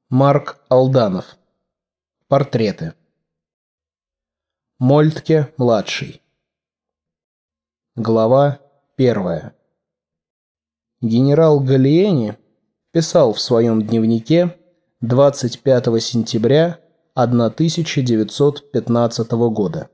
Марк Алданов. Портреты. Мольтке-младший. Глава 1. Генерал Галлиени писал в своем дневнике 25 сентября 1915 года.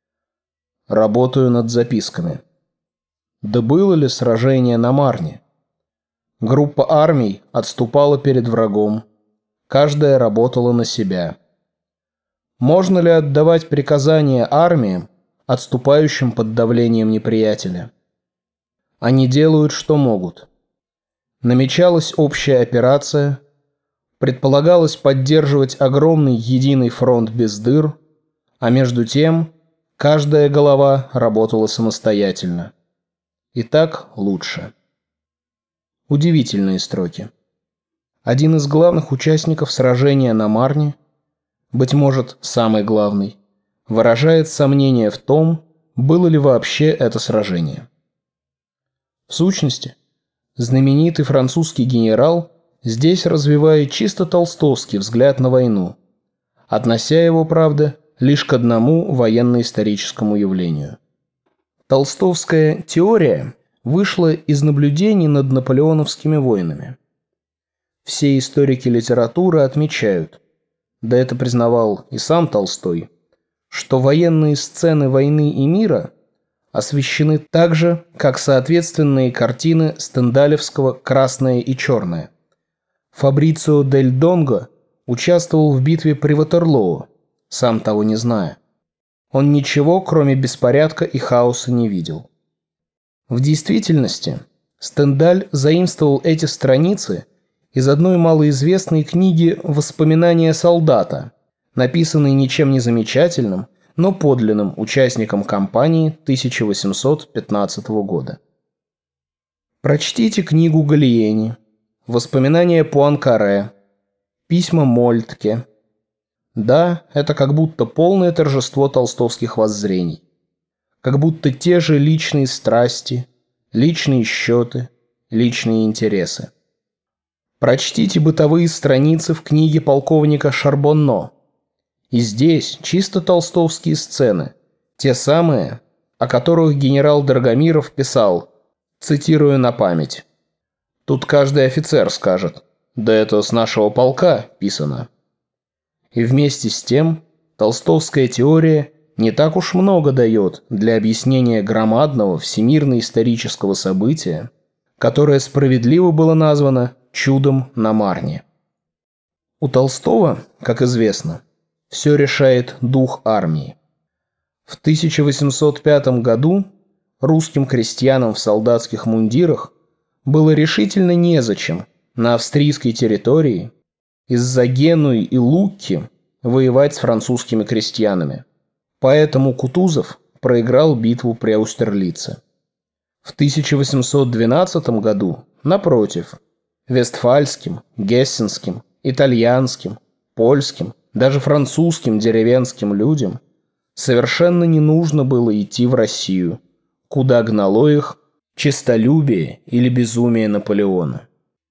«Работаю над записками. Да было ли сражение на Марне? Группа армий отступала перед врагом. Каждая работала на себя. Можно ли отдавать приказания армиям, отступающим под давлением неприятеля? Они делают, что могут. Намечалась общая операция, предполагалось поддерживать огромный единый фронт без дыр, а между тем каждая голова работала самостоятельно. И так лучше». Удивительные строки. Один из главных участников сражения на Марне, быть может, самый главный, выражает сомнение в том, было ли вообще это сражение. В сущности, знаменитый французский генерал здесь развивает чисто толстовский взгляд на войну, относя его, правда, лишь к одному военно-историческому явлению. Толстовская теория вышла из наблюдений над наполеоновскими войнами. Все историки литературы отмечают, да это признавал и сам Толстой, что военные сцены войны и мира освещены так же, как соответственные картины стендалевского «Красное и черное». Фабрицио дель Донго участвовал в битве при Ватерлоо, сам того не зная. Он ничего, кроме беспорядка и хаоса, не видел. В действительности, Стендаль заимствовал эти страницы из одной малоизвестной книги «Воспоминания солдата», написанной ничем не замечательным, но подлинным участником кампании 1815 года. Прочтите книгу Галлиени, «Воспоминания Пуанкаре», письма Мольтке. Да, это как будто полное торжество толстовских воззрений. Как будто те же личные страсти, личные счеты, личные интересы. Прочтите бытовые страницы в книге полковника Шарбонно. И здесь чисто толстовские сцены, те самые, о которых генерал Драгомиров писал, цитирую на память. Тут каждый офицер скажет: «Да это с нашего полка писано». И вместе с тем толстовская теория не так уж много дает для объяснения громадного всемирно-исторического события, которое справедливо было названо «чудом на Марне». У Толстого, как известно, все решает дух армии. В 1805 году русским крестьянам в солдатских мундирах было решительно незачем на австрийской территории из-за Генуи и Лукки воевать с французскими крестьянами. Поэтому Кутузов проиграл битву при Аустерлице. В 1812 году, напротив, вестфальским, гессенским, итальянским, польским, даже французским деревенским людям совершенно не нужно было идти в Россию, куда гнало их честолюбие или безумие Наполеона.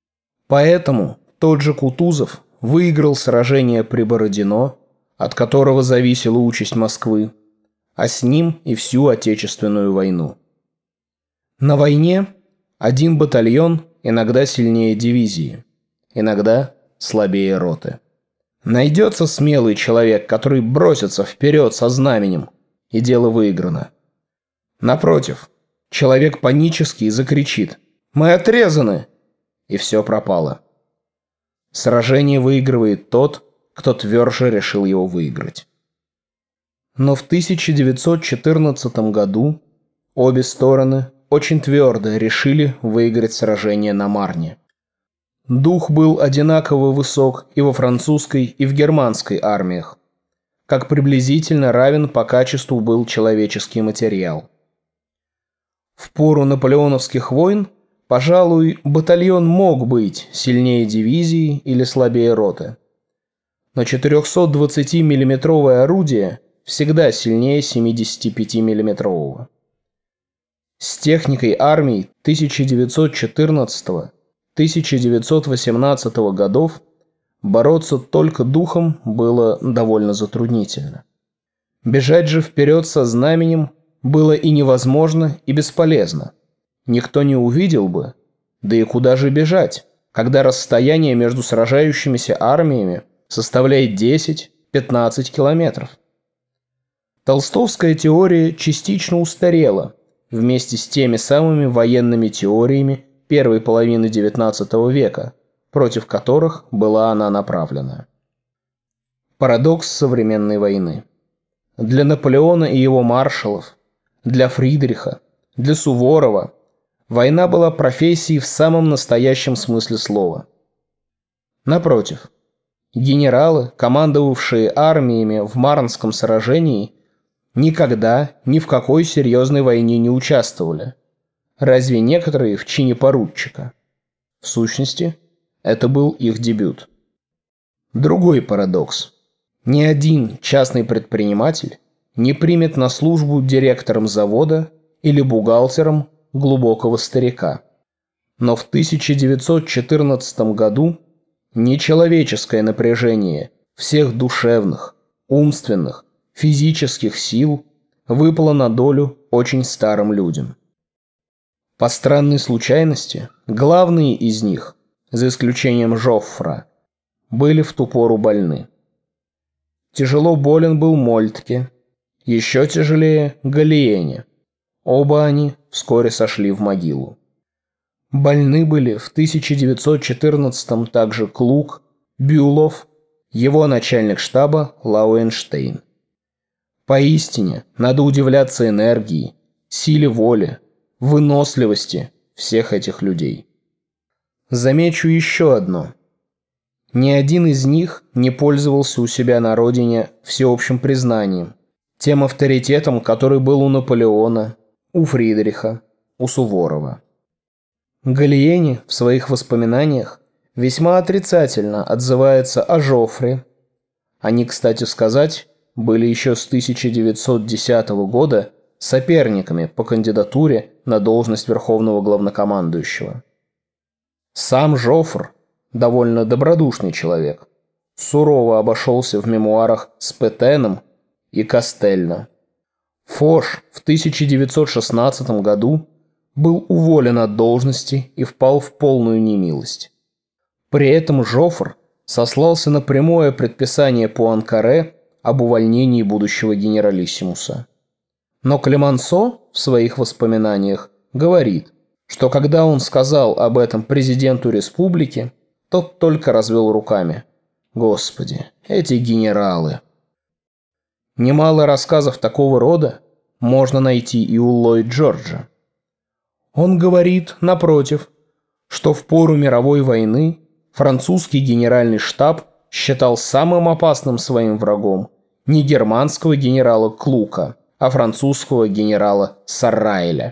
Поэтому тот же Кутузов выиграл сражение при Бородино, от которого зависела участь Москвы, а с ним и всю Отечественную войну. На войне один батальон иногда сильнее дивизии, иногда слабее роты. Найдется смелый человек, который бросится вперед со знаменем, и дело выиграно. Напротив, человек панически закричит: «Мы отрезаны!» и все пропало. Сражение выигрывает тот, кто тверже решил его выиграть. Но в 1914 году обе стороны очень твердо решили выиграть сражение на Марне. Дух был одинаково высок и во французской, и в германской армиях, как приблизительно равен по качеству был человеческий материал. В пору наполеоновских войн, пожалуй, батальон мог быть сильнее дивизии или слабее роты. Но 420-миллиметровое орудие всегда сильнее 75-миллиметрового. С техникой армий 1914-1918 годов Бороться только духом было довольно затруднительно. Бежать же вперед со знаменем было и невозможно, и бесполезно. Никто не увидел бы, да и куда же бежать, когда расстояние между сражающимися армиями составляет 10-15 километров. Толстовская теория частично устарела вместе с теми самыми военными теориями первой половины XIX века, против которых была она направлена. Парадокс современной войны. Для Наполеона и его маршалов, для Фридриха, для Суворова война была профессией в самом настоящем смысле слова. Напротив, генералы, командовавшие армиями в Марнском сражении, никогда ни в какой серьезной войне не участвовали, разве некоторые в чине поручика. В сущности, это был их дебют. Другой парадокс. Ни один частный предприниматель не примет на службу директором завода или бухгалтером глубокого старика. Но в 1914 году нечеловеческое напряжение всех душевных, умственных, физических сил выпало на долю очень старым людям. По странной случайности, главные из них, за исключением Жоффра, были в ту пору больны. Тяжело болен был Мольтке, еще тяжелее Галиени. Оба они вскоре сошли в могилу. Больны были в 1914-м также Клук, Бюлов, его начальник штаба Лауенштейн. Поистине, надо удивляться энергии, силе воли, выносливости всех этих людей. Замечу еще одно. Ни один из них не пользовался у себя на родине всеобщим признанием, тем авторитетом, который был у Наполеона, у Фридриха, у Суворова. Галиени в своих воспоминаниях весьма отрицательно отзывается о Жофре. Они, кстати сказать, были еще с 1910 года соперниками по кандидатуре на должность верховного главнокомандующего. Сам Жофр, довольно добродушный человек, сурово обошелся в мемуарах с Петеном и Кастельно. Фош в 1916 году был уволен от должности и впал в полную немилость. При этом Жофр сослался на прямое предписание Пуанкаре об увольнении будущего генералиссимуса. Но Клемансо в своих воспоминаниях говорит, что когда он сказал об этом президенту республики, тот только развел руками. Господи, эти генералы! Немало рассказов такого рода можно найти и у Ллойд Джорджа. Он говорит, напротив, что в пору мировой войны французский генеральный штаб считал самым опасным своим врагом не германского генерала Клука, а французского генерала Саррайля.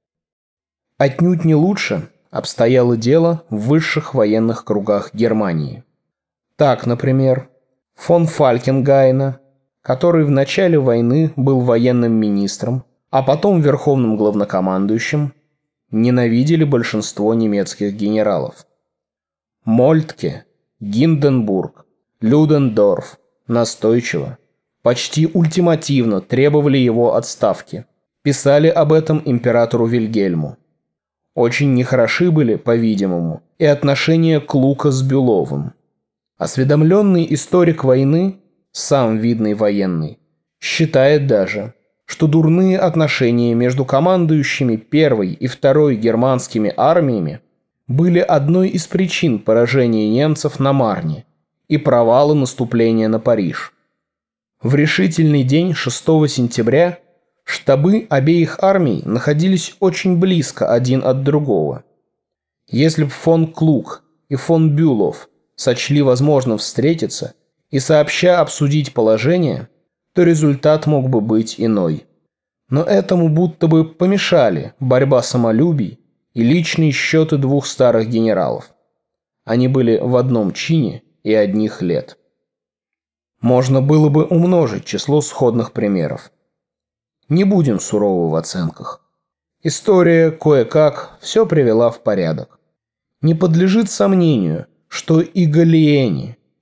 Отнюдь не лучше обстояло дело в высших военных кругах Германии. Так, например, фон Фалькенгайна, который в начале войны был военным министром, а потом верховным главнокомандующим, ненавидели большинство немецких генералов. Мольтке, Гинденбург, Людендорф настойчиво, почти ультимативно требовали его отставки, писали об этом императору Вильгельму. Очень нехороши были, по-видимому, и отношения Клука с Бюловым. Осведомленный историк войны, сам видный военный, считает даже, что дурные отношения между командующими первой и второй германскими армиями были одной из причин поражения немцев на Марне и провала наступления на Париж. В решительный день 6 сентября штабы обеих армий находились очень близко один от другого. Если бы фон Клук и фон Бюлов сочли возможным встретиться и сообща обсудить положение, то результат мог бы быть иной. Но этому будто бы помешали борьба самолюбий и личные счеты двух старых генералов. Они были в одном чине и одних лет. Можно было бы умножить число сходных примеров. Не будем суровы в оценках. История кое-как все привела в порядок. Не подлежит сомнению, что и Галиени,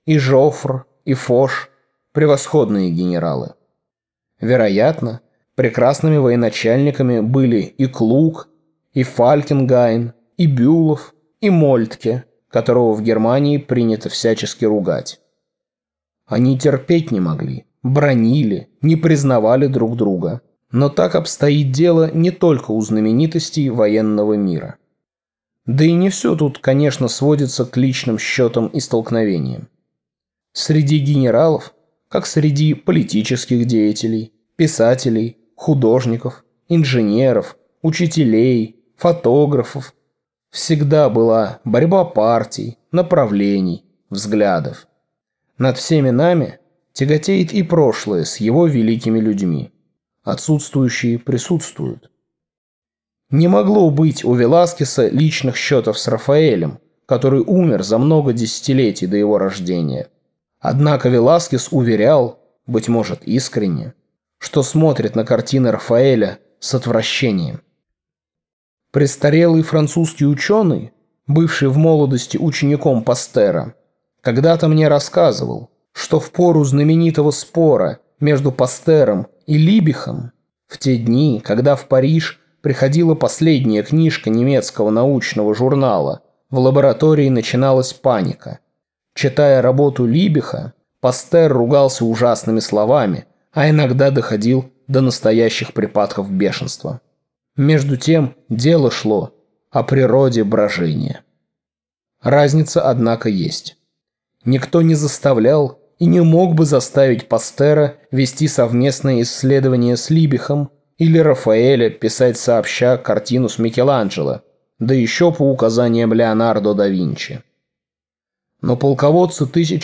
и Жофр, и Фош – превосходные генералы. Вероятно, прекрасными военачальниками были и Клуг, и Фалькенгайн, и Бюлов, и Мольтке, которого в Германии принято всячески ругать. Они терпеть не могли, бранили, не признавали друг друга. Но так обстоит дело не только у знаменитостей военного мира. Да и не все тут, конечно, сводится к личным счетам и столкновениям. Среди генералов, как среди политических деятелей, писателей, художников, инженеров, учителей, фотографов, всегда была борьба партий, направлений, взглядов. Над всеми нами тяготеет и прошлое с его великими людьми. Отсутствующие присутствуют. Не могло быть у Веласкеса личных счетов с Рафаэлем, который умер за много десятилетий до его рождения. Однако Веласкес уверял, быть может искренне, что смотрит на картины Рафаэля с отвращением. Престарелый французский ученый, бывший в молодости учеником Пастера, когда-то мне рассказывал, что в пору знаменитого спора между Пастером и Либихом, в те дни, когда в Париж приходила последняя книжка немецкого научного журнала, в лаборатории начиналась паника. Читая работу Либиха, Пастер ругался ужасными словами, а иногда доходил до настоящих припадков бешенства. Между тем дело шло о природе брожения. Разница, однако, есть. Никто не заставлял и не мог бы заставить Пастера вести совместные исследования с Либихом или Рафаэля писать сообща картину с Микеланджело, да еще по указаниям Леонардо да Винчи. Но полководцы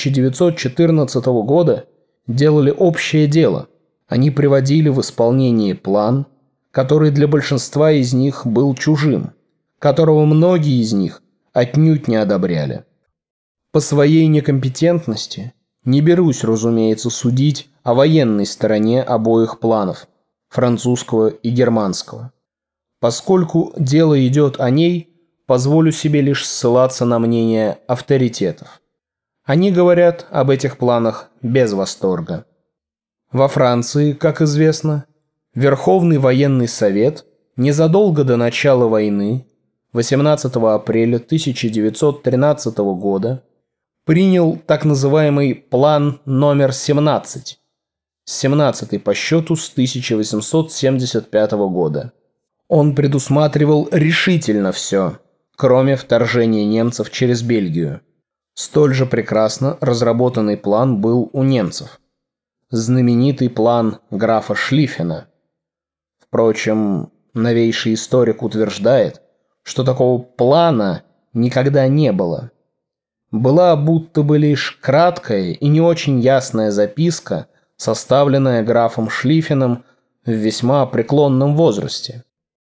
1914 года делали общее дело. Они приводили в исполнение план, который для большинства из них был чужим, которого многие из них отнюдь не одобряли. По своей некомпетентности не берусь, разумеется, судить о военной стороне обоих планов, французского и германского. Поскольку дело идет о ней, позволю себе лишь ссылаться на мнение авторитетов. Они говорят об этих планах без восторга. Во Франции, как известно, Верховный военный совет незадолго до начала войны, 18 апреля 1913 года, принял так называемый план номер 17, 17-й по счету с 1875 года. Он предусматривал решительно все, кроме вторжения немцев через Бельгию. Столь же прекрасно разработанный план был у немцев. Знаменитый план графа Шлиффена. Впрочем, новейший историк утверждает, что такого плана никогда не было. Была будто бы лишь краткая и не очень ясная записка, составленная графом Шлиффеном в весьма преклонном возрасте.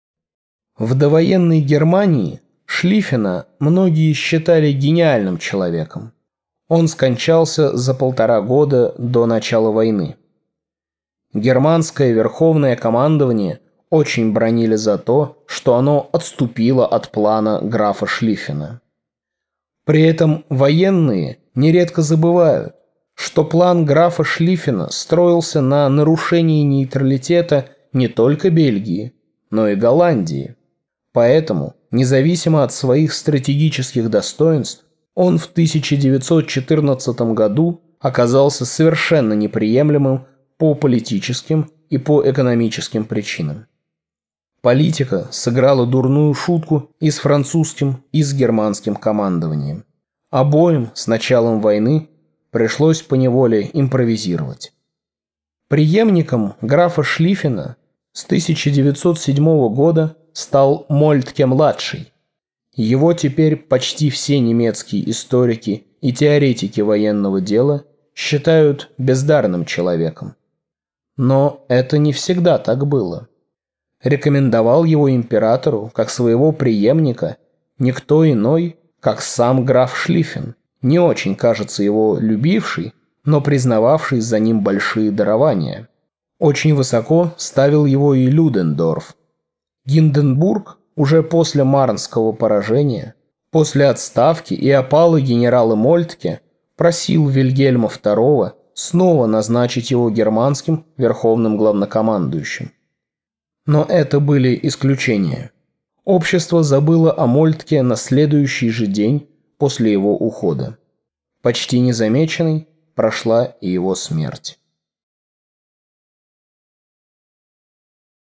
В довоенной Германии Шлиффена многие считали гениальным человеком. Он скончался за 1,5 года до начала войны. Германское верховное командование очень бранили за то, что оно отступило от плана графа Шлиффена. При этом военные нередко забывают, что план графа Шлиффена строился на нарушении нейтралитета не только Бельгии, но и Голландии. Поэтому, независимо от своих стратегических достоинств, он в 1914 году оказался совершенно неприемлемым по политическим и по экономическим причинам. Политика сыграла дурную шутку и с французским, и с германским командованием. Обоим с началом войны пришлось поневоле импровизировать. Преемником графа Шлиффена с 1907 года стал Мольтке-младший. Его теперь почти все немецкие историки и теоретики военного дела считают бездарным человеком. Но это не всегда так было. Рекомендовал его императору как своего преемника никто иной, как сам граф Шлиффен, не очень, кажется, его любивший, но признававший за ним большие дарования. Очень высоко ставил его и Людендорф. Гинденбург уже после Марнского поражения, после отставки и опалы генерала Мольтке, просил Вильгельма II снова назначить его германским верховным главнокомандующим. Но это были исключения. Общество забыло о Мольтке на следующий же день после его ухода. Почти незамеченной прошла и его смерть.